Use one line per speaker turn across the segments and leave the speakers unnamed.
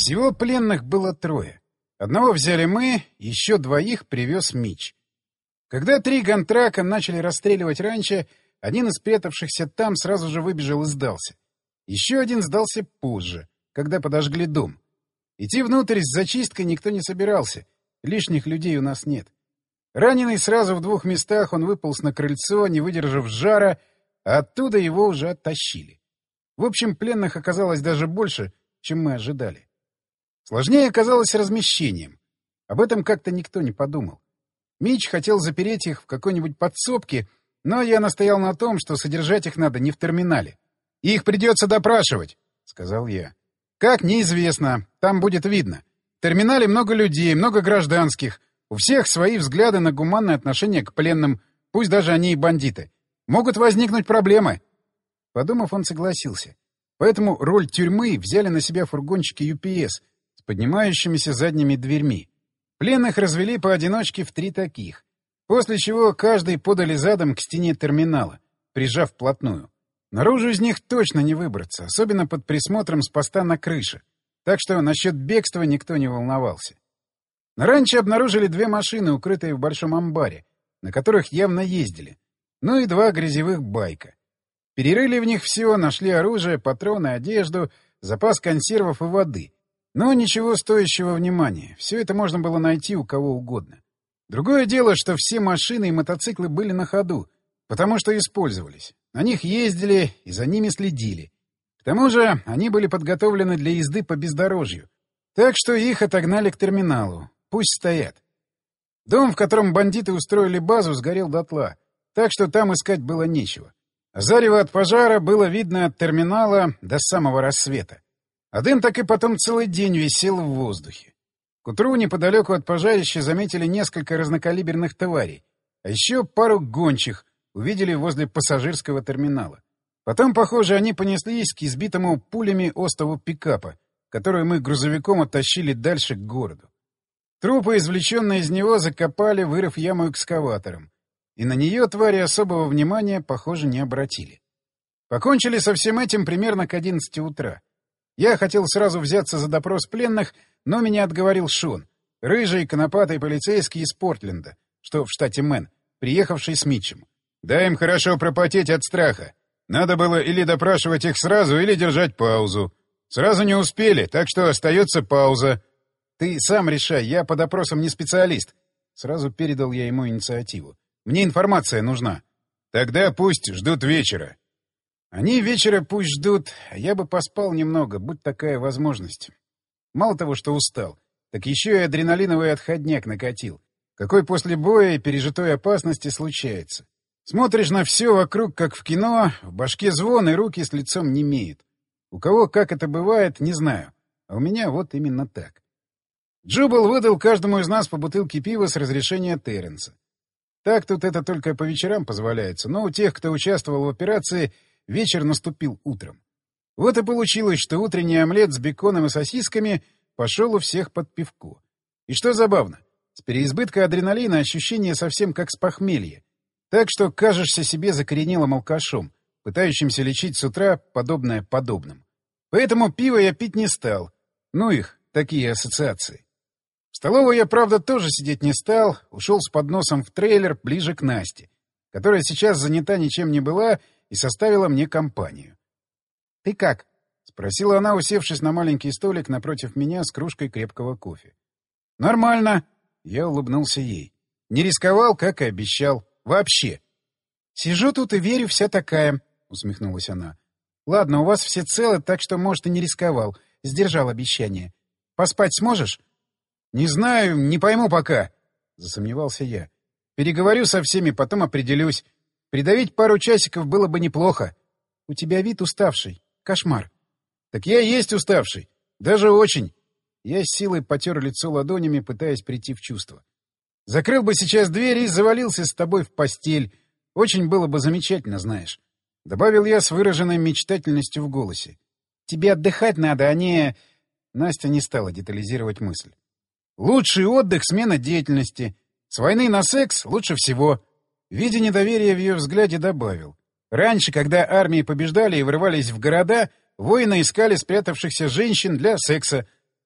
Всего пленных было 3. Одного взяли мы, еще 2 привез Мич. Когда 3 гантрака начали расстреливать раньше, один из спрятавшихся там сразу же выбежал и сдался. Еще один сдался позже, когда подожгли дом. Идти внутрь с зачисткой никто не собирался. Лишних людей у нас нет. Раненый сразу в 2 местах, он выполз на крыльцо, не выдержав жара, а оттуда его уже оттащили. В общем, пленных оказалось даже больше, чем мы ожидали. Сложнее оказалось размещением. Об этом как-то никто не подумал. Мич хотел запереть их в какой-нибудь подсобке, но я настоял на том, что содержать их надо не в терминале. «Их придется допрашивать», — сказал я. «Как, неизвестно. Там будет видно. В терминале много людей, много гражданских. У всех свои взгляды на гуманное отношение к пленным, пусть даже они и бандиты. Могут возникнуть проблемы». Подумав, он согласился. Поэтому роль тюрьмы взяли на себя фургончики UPS с поднимающимися задними дверьми. Пленных развели поодиночке в 3 таких, после чего каждый подали задом к стене терминала, прижав вплотную. Наружу из них точно не выбраться, особенно под присмотром с поста на крыше, так что насчет бегства никто не волновался. На ранчо обнаружили 2 машины, укрытые в большом амбаре, на которых явно ездили, ну и 2 грязевых байка. Перерыли в них все, нашли оружие, патроны, одежду, запас консервов и воды. Но ничего стоящего внимания. Все это можно было найти у кого угодно. Другое дело, что все машины и мотоциклы были на ходу, потому что использовались. На них ездили и за ними следили. К тому же они были подготовлены для езды по бездорожью. Так что их отогнали к терминалу. Пусть стоят. Дом, в котором бандиты устроили базу, сгорел дотла, так что там искать было нечего. Зарево от пожара было видно от терминала до самого рассвета. А дым так и потом целый день висел в воздухе. К утру неподалеку от пожарища заметили несколько разнокалиберных тварей, а еще пару гончих увидели возле пассажирского терминала. Потом, похоже, они понеслись к избитому пулями остову пикапа, который мы грузовиком оттащили дальше к городу. Трупы, извлеченные из него, закопали, вырыв яму экскаватором. И на нее твари особого внимания, похоже, не обратили. Покончили со всем этим примерно к 11 утра. Я хотел сразу взяться за допрос пленных, но меня отговорил Шон, рыжий, конопатый полицейский из Портленда, что в штате Мэн, приехавший с Митчем. «Дай им хорошо пропотеть от страха. Надо было или допрашивать их сразу, или держать паузу. Сразу не успели, так что остается пауза. Ты сам решай, я по допросам не специалист». Сразу передал я ему инициативу. «Мне информация нужна». «Тогда пусть ждут вечера». Они вечера пусть ждут, а я бы поспал немного, будь такая возможность. Мало того, что устал, так еще и адреналиновый отходняк накатил, какой после боя и пережитой опасности случается. Смотришь на все вокруг, как в кино, в башке звон и руки с лицом немеют. У кого как это бывает, не знаю, а у меня вот именно так. Джубал выдал каждому из нас по бутылке пива с разрешения Терренса. Так тут это только по вечерам позволяется, но у тех, кто участвовал в операции, вечер наступил утром. Вот и получилось, что утренний омлет с беконом и сосисками пошел у всех под пивко. И что забавно, с переизбытка адреналина ощущение совсем как с похмелья. Так что кажешься себе закоренелым алкашом, пытающимся лечить с утра подобное подобным. Поэтому пиво я пить не стал. Ну их, такие ассоциации. В столовой я, правда, тоже сидеть не стал, ушел с подносом в трейлер ближе к Насте, которая сейчас занята ничем не была и составила мне компанию. «Ты как?» — спросила она, усевшись на маленький столик напротив меня с кружкой крепкого кофе. «Нормально», — я улыбнулся ей. «Не рисковал, как и обещал. Вообще». «Сижу тут и верю, вся такая», — усмехнулась она. «Ладно, у вас все целы, так что, может, и не рисковал. Сдержал обещание. Поспать сможешь?» «Не знаю, не пойму пока», — засомневался я. «Переговорю со всеми, потом определюсь. Придавить пару часиков было бы неплохо». «У тебя вид уставший. Кошмар». «Так я и есть уставший. Даже очень». Я с силой потер лицо ладонями, пытаясь прийти в чувство. «Закрыл бы сейчас дверь и завалился с тобой в постель. Очень было бы замечательно, знаешь». Добавил я с выраженной мечтательностью в голосе. «Тебе отдыхать надо, а не...» Настя не стала детализировать мысль. «Лучший отдых — смена деятельности. С войны на секс лучше всего». Видя недоверие в ее взгляде, добавил. «Раньше, когда армии побеждали и врывались в города, воины искали спрятавшихся женщин для секса.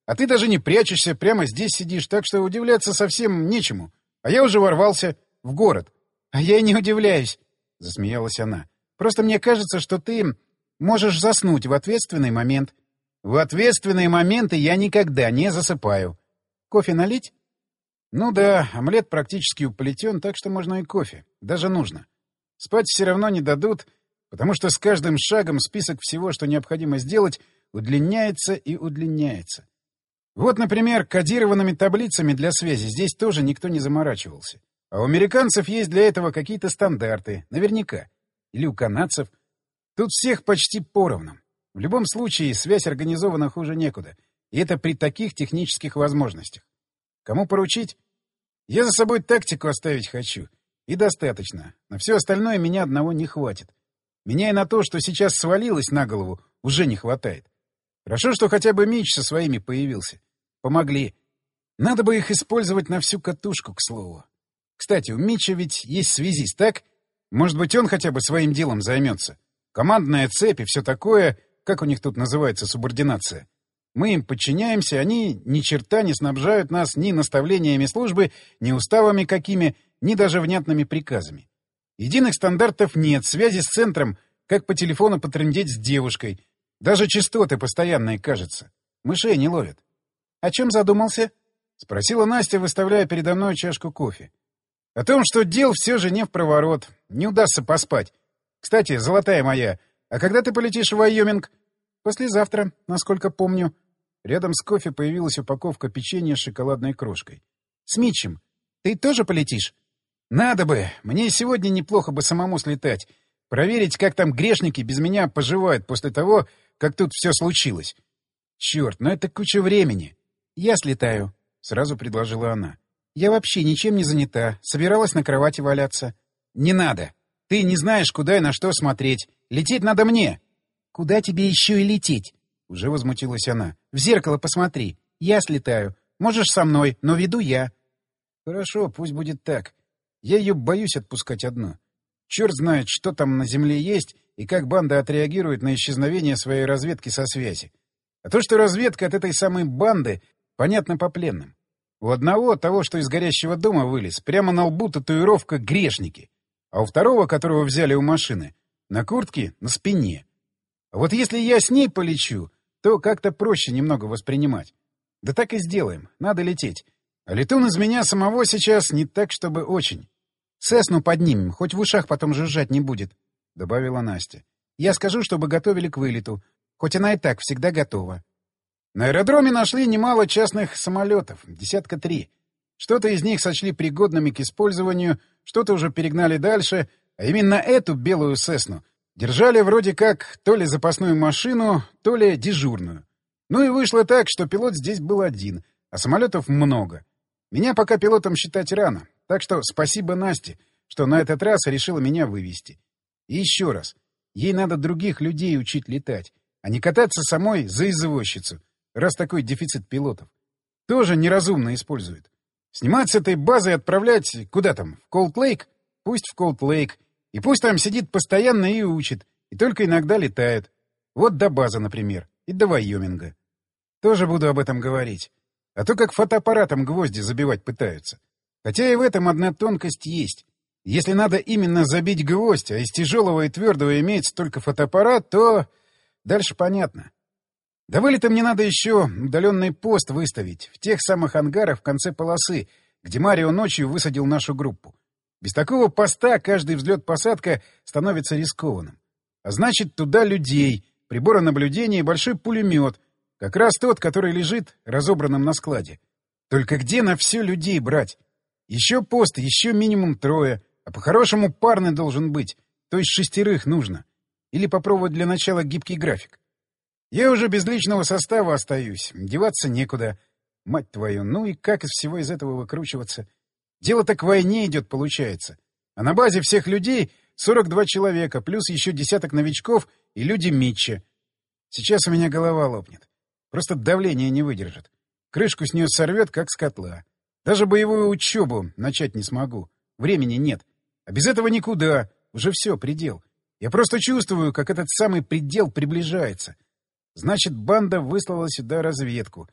А ты даже не прячешься, прямо здесь сидишь, так что удивляться совсем нечему. А я уже ворвался в город. — А я и не удивляюсь, — засмеялась она. — Просто мне кажется, что ты можешь заснуть в ответственный момент. — В ответственные моменты я никогда не засыпаю. — Кофе налить? — Ну да, омлет практически уплетен, так что можно и кофе. Даже нужно. Спать все равно не дадут, потому что с каждым шагом список всего, что необходимо сделать, удлиняется и удлиняется. Вот, например, кодированными таблицами для связи здесь тоже никто не заморачивался. А у американцев есть для этого какие-то стандарты, наверняка. Или у канадцев. Тут всех почти поровну. В любом случае, связь организована хуже некуда. И это при таких технических возможностях. Кому поручить? Я за собой тактику оставить хочу. И достаточно. На все остальное меня одного не хватит. Меня и на то, что сейчас свалилось на голову, уже не хватает. Хорошо, что хотя бы Мич со своими появился. Помогли. Надо бы их использовать на всю катушку, к слову. Кстати, у Митча ведь есть связист, так? Может быть, он хотя бы своим делом займется. Командная цепь и все такое, как у них тут называется субординация. Мы им подчиняемся, они ни черта не снабжают нас ни наставлениями службы, ни уставами какими, ни даже внятными приказами. Единых стандартов нет, связи с центром, как по телефону потрындеть с девушкой. Даже частоты постоянные, кажется. Мышей не ловят. — О чем задумался? — спросила Настя, выставляя передо мной чашку кофе. — О том, что дел все же не впроворот. Не удастся поспать. Кстати, золотая моя, а когда ты полетишь в Вайоминг? — Послезавтра, насколько помню. Рядом с кофе появилась упаковка печенья с шоколадной крошкой. — С Митчем. Ты тоже полетишь? — Надо бы. Мне сегодня неплохо бы самому слетать. Проверить, как там грешники без меня поживают после того, как тут все случилось. Черт, но это куча времени. — Я слетаю, — сразу предложила она. — Я вообще ничем не занята. Собиралась на кровати валяться. — Не надо. Ты не знаешь, куда и на что смотреть. Лететь надо мне. — Куда тебе еще и лететь? — уже возмутилась она. — В зеркало посмотри. Я слетаю. Можешь со мной, но веду я. — Хорошо, пусть будет так. Я ее боюсь отпускать одну. Черт знает, что там на земле есть и как банда отреагирует на исчезновение своей разведки со связи. А то, что разведка от этой самой банды, понятно по пленным. У одного, того, что из горящего дома вылез, прямо на лбу татуировка «Грешники», а у второго, которого взяли у машины, на куртке на спине. А вот если я с ней полечу, то как-то проще немного воспринимать. Да так и сделаем, надо лететь. А летун из меня самого сейчас не так, чтобы очень. «Сесну поднимем, хоть в ушах потом жужжать не будет», — добавила Настя. «Я скажу, чтобы готовили к вылету, хоть она и так всегда готова». На аэродроме нашли немало частных самолетов, 3. Что-то из них сочли пригодными к использованию, что-то уже перегнали дальше, а именно эту белую «Сесну» держали вроде как то ли запасную машину, то ли дежурную. Ну и вышло так, что пилот здесь был один, а самолетов много. Меня пока пилотом считать рано, так что спасибо Насте, что на этот раз решила меня вывести. И еще раз, ей надо других людей учить летать, а не кататься самой за извозчицу, раз такой дефицит пилотов. Тоже неразумно использует. Снимать с этой базы и отправлять куда там, в Колд-Лейк? Пусть в Колд-Лейк. И пусть там сидит постоянно и учит, и только иногда летает. Вот до базы, например, и до Вайоминга. Тоже буду об этом говорить. А то как фотоаппаратом гвозди забивать пытаются. Хотя и в этом одна тонкость есть. Если надо именно забить гвоздь, а из тяжелого и твердого имеется только фотоаппарат, то дальше понятно. До вылета мне надо еще удаленный пост выставить в тех самых ангарах в конце полосы, где Марио ночью высадил нашу группу. Без такого поста каждый взлет-посадка становится рискованным. А значит, туда людей, приборы наблюдения и большой пулемет, как раз тот, который лежит разобранным на складе. Только где на все людей брать? Еще пост, еще минимум 3, а по-хорошему парный должен быть, то есть 6 нужно. Или попробовать для начала гибкий график. Я уже без личного состава остаюсь, деваться некуда. Мать твою, ну и как из всего из этого выкручиваться? Дело-то к войне идет, получается. А на базе всех людей 42 человека, плюс еще десяток новичков и люди Митча. Сейчас у меня голова лопнет. Просто давление не выдержит. Крышку с нее сорвет, как с котла. Даже боевую учебу начать не смогу. Времени нет. А без этого никуда. Уже все, предел. Я просто чувствую, как этот самый предел приближается. Значит, банда выслала сюда разведку.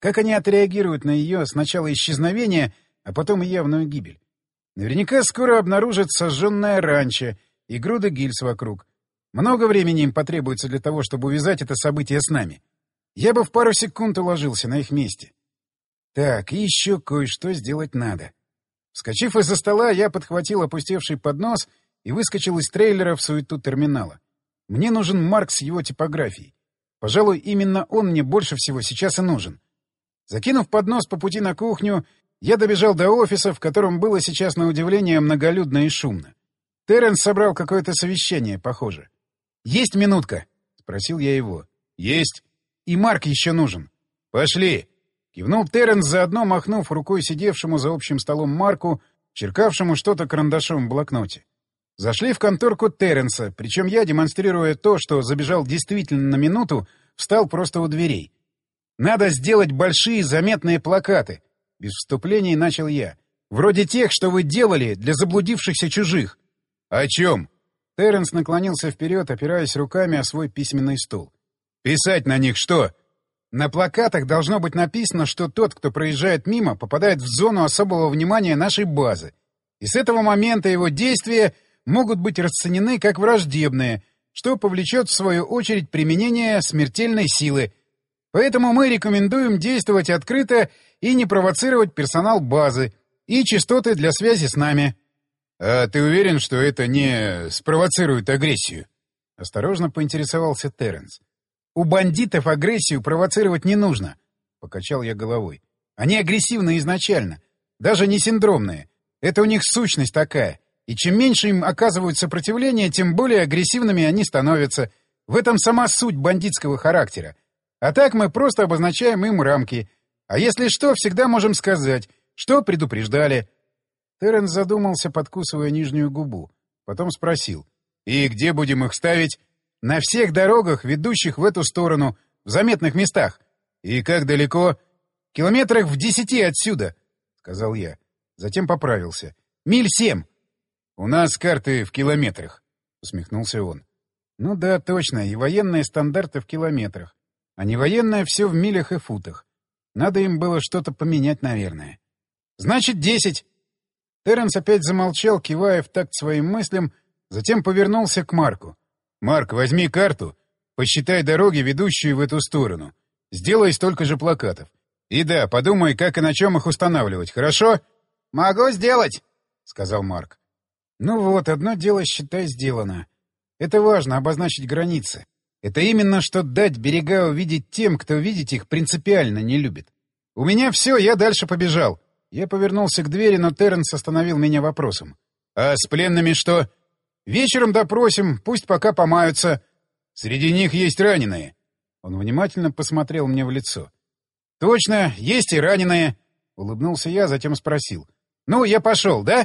Как они отреагируют на ее сначала исчезновение, а потом и явную гибель? Наверняка скоро обнаружат сожженное ранчо и груды гильз вокруг. Много времени им потребуется для того, чтобы увязать это событие с нами. Я бы в пару секунд уложился на их месте. Так, и еще кое-что сделать надо. Вскочив из-за стола, я подхватил опустевший поднос и выскочил из трейлера в суету терминала. Мне нужен Марк с его типографией. Пожалуй, именно он мне больше всего сейчас и нужен. Закинув поднос по пути на кухню, я добежал до офиса, в котором было сейчас, на удивление, многолюдно и шумно. Терренс собрал какое-то совещание, похоже. «Есть минутка?» — спросил я его. «Есть. И Марк еще нужен». «Пошли!» — кивнул Терренс, заодно махнув рукой сидевшему за общим столом Марку, черкавшему что-то карандашом в блокноте. Зашли в конторку Терренса, причем я, демонстрируя то, что забежал действительно на минуту, встал просто у дверей. «Надо сделать большие заметные плакаты», — без вступлений начал я. «Вроде тех, что вы делали для заблудившихся чужих». «О чем?» Терренс наклонился вперед, опираясь руками о свой письменный стол. «Писать на них что?» «На плакатах должно быть написано, что тот, кто проезжает мимо, попадает в зону особого внимания нашей базы. И с этого момента его действия могут быть расценены как враждебные, что повлечет в свою очередь применение смертельной силы. Поэтому мы рекомендуем действовать открыто и не провоцировать персонал базы и частоты для связи с нами». «А ты уверен, что это не спровоцирует агрессию?» — осторожно поинтересовался Терренс. «У бандитов агрессию провоцировать не нужно», — покачал я головой. «Они агрессивны изначально, даже не синдромные. Это у них сущность такая. И чем меньше им оказывают сопротивление, тем более агрессивными они становятся. В этом сама суть бандитского характера. А так мы просто обозначаем им рамки. А если что, всегда можем сказать, что предупреждали». Терренс задумался, подкусывая нижнюю губу. Потом спросил. «И где будем их ставить?» «На всех дорогах, ведущих в эту сторону, в заметных местах». «И как далеко?» «Километрах в 10 отсюда», — сказал я. Затем поправился. «Миль 7». «У нас карты в километрах», — усмехнулся он. «Ну да, точно, и военные стандарты в километрах. А не военное все в милях и футах. Надо им было что-то поменять, наверное». «Значит, 10». Терренс опять замолчал, кивая в такт своим мыслям, затем повернулся к Марку. «Марк, возьми карту, посчитай дороги, ведущие в эту сторону. Сделай столько же плакатов. И да, подумай, как и на чем их устанавливать, хорошо?» «Могу сделать», — сказал Марк. «Ну вот, одно дело, считай, сделано. Это важно, обозначить границы. Это именно что дать берега увидеть тем, кто видеть их принципиально не любит. У меня все, я дальше побежал». Я повернулся к двери, но Терренс остановил меня вопросом. «А с пленными что?» «Вечером допросим, пусть пока помаются. Среди них есть раненые». Он внимательно посмотрел мне в лицо. «Точно, есть и раненые», — улыбнулся я, затем спросил. «Ну, я пошел, да?»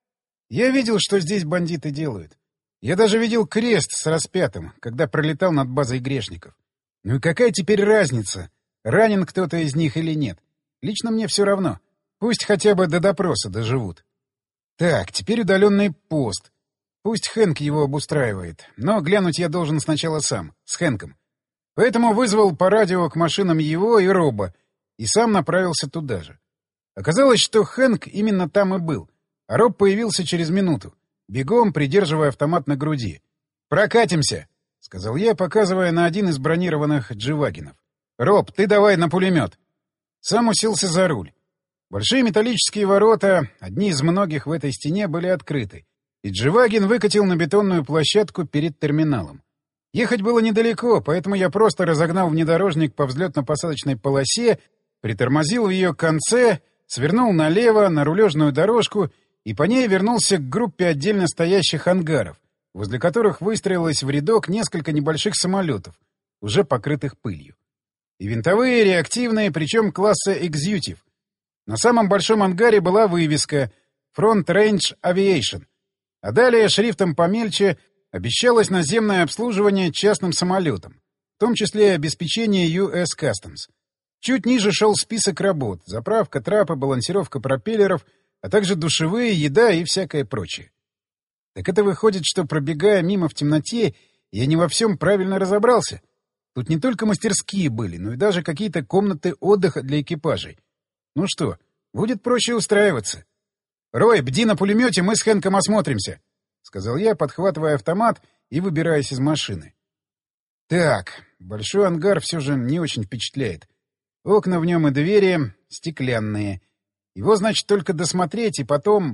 Я видел, что здесь бандиты делают. Я даже видел крест с распятым, когда пролетал над базой грешников. Ну и какая теперь разница, ранен кто-то из них или нет? Лично мне все равно. Пусть хотя бы до допроса доживут. Так, теперь удаленный пост. Пусть Хэнк его обустраивает, но глянуть я должен сначала сам, с Хэнком. Поэтому вызвал по радио к машинам его и Роба, и сам направился туда же. Оказалось, что Хэнк именно там и был, а Роб появился через минуту, бегом придерживая автомат на груди. «Прокатимся», — сказал я, показывая на один из бронированных дживагенов. «Роб, ты давай на пулемет». Сам уселся за руль. Большие металлические ворота, одни из многих в этой стене, были открыты, и дживаген выкатил на бетонную площадку перед терминалом. Ехать было недалеко, поэтому я просто разогнал внедорожник по взлетно-посадочной полосе, притормозил в ее конце, свернул налево на рулежную дорожку и по ней вернулся к группе отдельно стоящих ангаров, возле которых выстроилось в рядок несколько небольших самолетов, уже покрытых пылью. И винтовые, и реактивные, причем класса «Экзьютив». На самом большом ангаре была вывеска «Front Range Aviation», а далее шрифтом помельче обещалось наземное обслуживание частным самолетам, в том числе и обеспечение US Customs. Чуть ниже шел список работ — заправка, трапы, балансировка пропеллеров, а также душевые, еда и всякое прочее. Так это выходит, что, пробегая мимо в темноте, я не во всем правильно разобрался. Тут не только мастерские были, но и даже какие-то комнаты отдыха для экипажей. Ну что, будет проще устраиваться. — Рой, бди на пулемете, мы с Хэнком осмотримся, — сказал я, подхватывая автомат и выбираясь из машины. Так, большой ангар все же не очень впечатляет. Окна в нем и двери стеклянные. Его, значит, только досмотреть и потом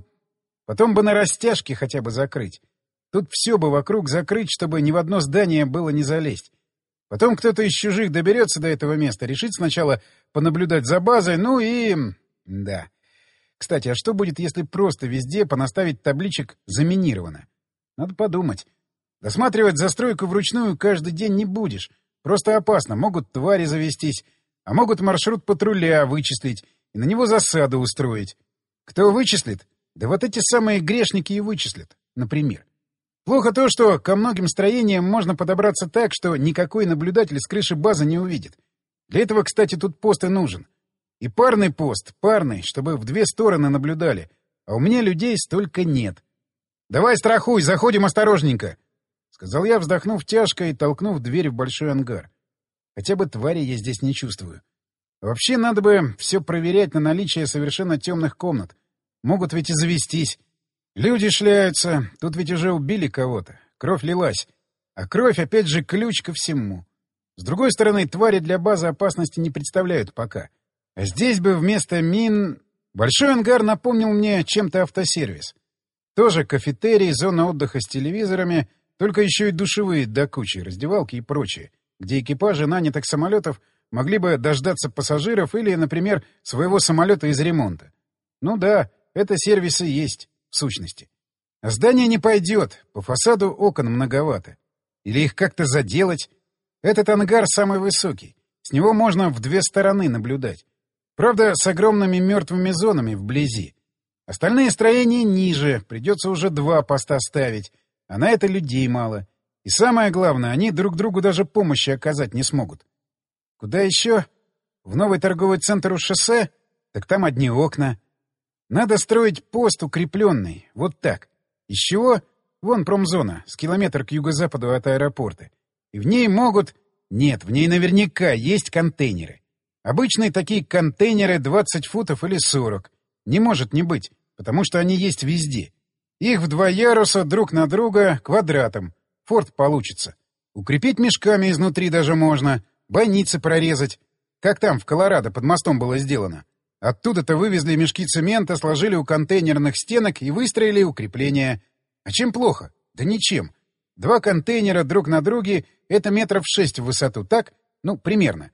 бы на растяжке хотя бы закрыть. Тут все бы вокруг закрыть, чтобы ни в одно здание было не залезть. Потом кто-то из чужих доберется до этого места, решит сначала понаблюдать за базой, ну и... Да. Кстати, а что будет, если просто везде понаставить табличек «Заминировано»? Надо подумать. Досматривать застройку вручную каждый день не будешь. Просто опасно. Могут твари завестись, а могут маршрут патруля вычислить и на него засаду устроить. Кто вычислит? Да вот эти самые грешники и вычислят, например. Плохо то, что ко многим строениям можно подобраться так, что никакой наблюдатель с крыши базы не увидит. Для этого, кстати, тут пост и нужен. И парный пост, чтобы в две стороны наблюдали. А у меня людей столько нет. — Давай страхуй, заходим осторожненько, — сказал я, вздохнув тяжко и толкнув дверь в большой ангар. Хотя бы твари я здесь не чувствую. Вообще надо бы все проверять на наличие совершенно темных комнат. Могут ведь и завестись. Люди шляются, тут ведь уже убили кого-то. Кровь лилась. А кровь, опять же, ключ ко всему. С другой стороны, твари для базы опасности не представляют пока. А здесь бы вместо мин... Большой ангар напомнил мне чем-то автосервис. Тоже кафетерий, зона отдыха с телевизорами, только еще и душевые до кучи, раздевалки и прочее, где экипажи нанятых самолетов могли бы дождаться пассажиров или, например, своего самолета из ремонта. Ну да, это сервисы есть, в сущности. А здание не пойдет, по фасаду окон многовато. Или их как-то заделать. Этот ангар самый высокий, с него можно в две стороны наблюдать. Правда, с огромными мертвыми зонами вблизи. Остальные строения ниже, придется уже два поста ставить, а на это людей мало. И самое главное, они друг другу даже помощи оказать не смогут. Куда еще? В новый торговый центр у шоссе? Так там одни окна. Надо строить пост укрепленный, вот так. Из чего? Вон промзона, с километр к юго-западу от аэропорта. И в ней могут... Нет, в ней наверняка есть контейнеры. Обычные такие контейнеры 20 футов или 40. Не может не быть, потому что они есть везде. Их в два яруса друг на друга квадратом. Форт получится. Укрепить мешками изнутри даже можно. Бойницы прорезать. Как там в Колорадо под мостом было сделано. Оттуда-то вывезли мешки цемента, сложили у контейнерных стенок и выстроили укрепления. А чем плохо? Да ничем. Два контейнера друг на друге — это метров 6 в высоту, так? Ну, примерно.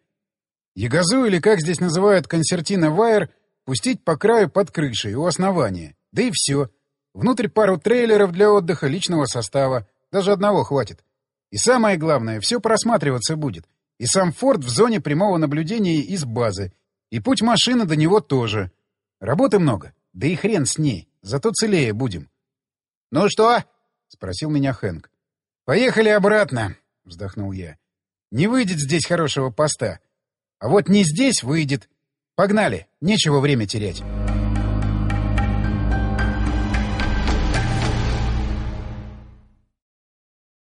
Ягозу, или как здесь называют консертино-вайер, пустить по краю под крышей, у основания. Да и все. Внутрь пару трейлеров для отдыха, личного состава. Даже одного хватит. И самое главное, все просматриваться будет. И сам форт в зоне прямого наблюдения из базы. И путь машины до него тоже. Работы много. Да и хрен с ней. Зато целее будем. — Ну что? — спросил меня Хэнк. — Поехали обратно, — вздохнул я. — Не выйдет здесь хорошего поста. А вот не здесь выйдет. Погнали, нечего время терять.